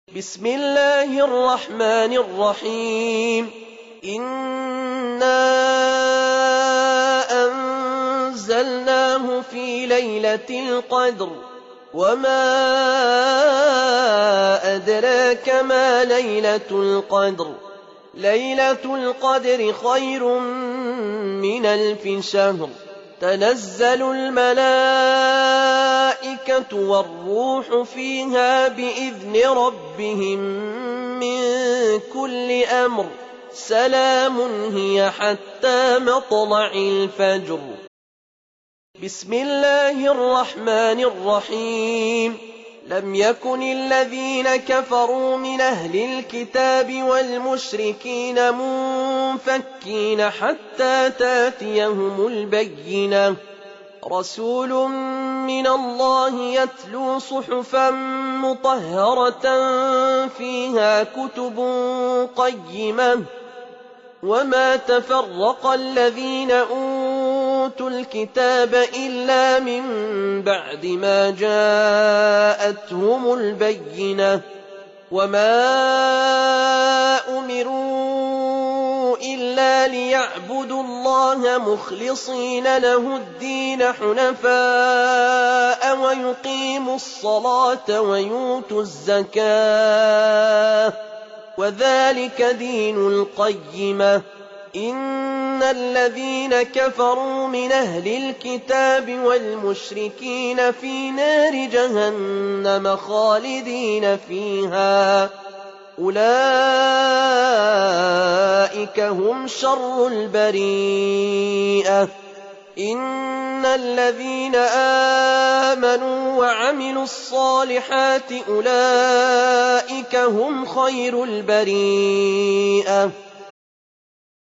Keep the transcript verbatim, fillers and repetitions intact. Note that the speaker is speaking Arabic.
بسم الله الرحمن الرحيم إنا أنزلناه في ليلة القدر وما أدراك ما ليلة القدر ليلة القدر خير من ألف شهر تنزل الملائكة والروح فيها بإذن ربهم من كل أمر سلام هي حتى مطلع الفجر. بسم الله الرحمن الرحيم لم يكن الذين كفروا من أهل الكتاب والمشركين منفكين حتى تاتيهم البينة رسول من الله يتلو صحفا مطهرة فيها كتب قيمة وما تفرق الذين أوتوا الكتاب إلا من بعد ما جاءتهم البينة وما أمروا إلا ليعبدوا الله مخلصين له الدين حنفاء ويقيموا الصلاة ويؤتوا الزكاة وذلك دين القيمة إن الذين كفروا من أهل الكتاب والمشركين في نار جهنم خالدين فيها أولئك هم شر البريئة إن الذين آمنوا وعملوا الصالحات أولئك هم خير البريئة